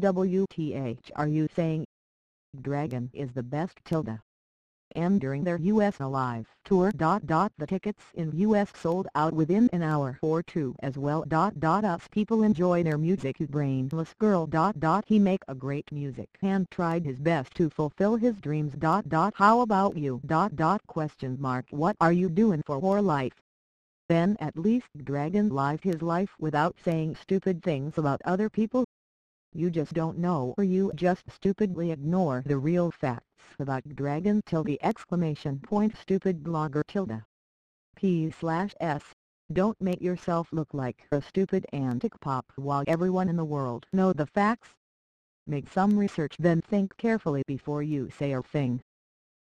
WTH are you saying? Dragon is the best tilde. And during their US Alive tour. The tickets in US sold out within an hour or two as well. Us people enjoy their music. Brainless girl. He make a great music and tried his best to fulfill his dreams. How about you? What are you doing for your life? Then at least Dragon lived his life without saying stupid things about other people. You just don't know, or you just stupidly ignore the real facts about Dragon. Stupid blogger. P/S. Don't make yourself look like a stupid antic pop while everyone in the world know the facts. Make some research, then think carefully before you say a thing.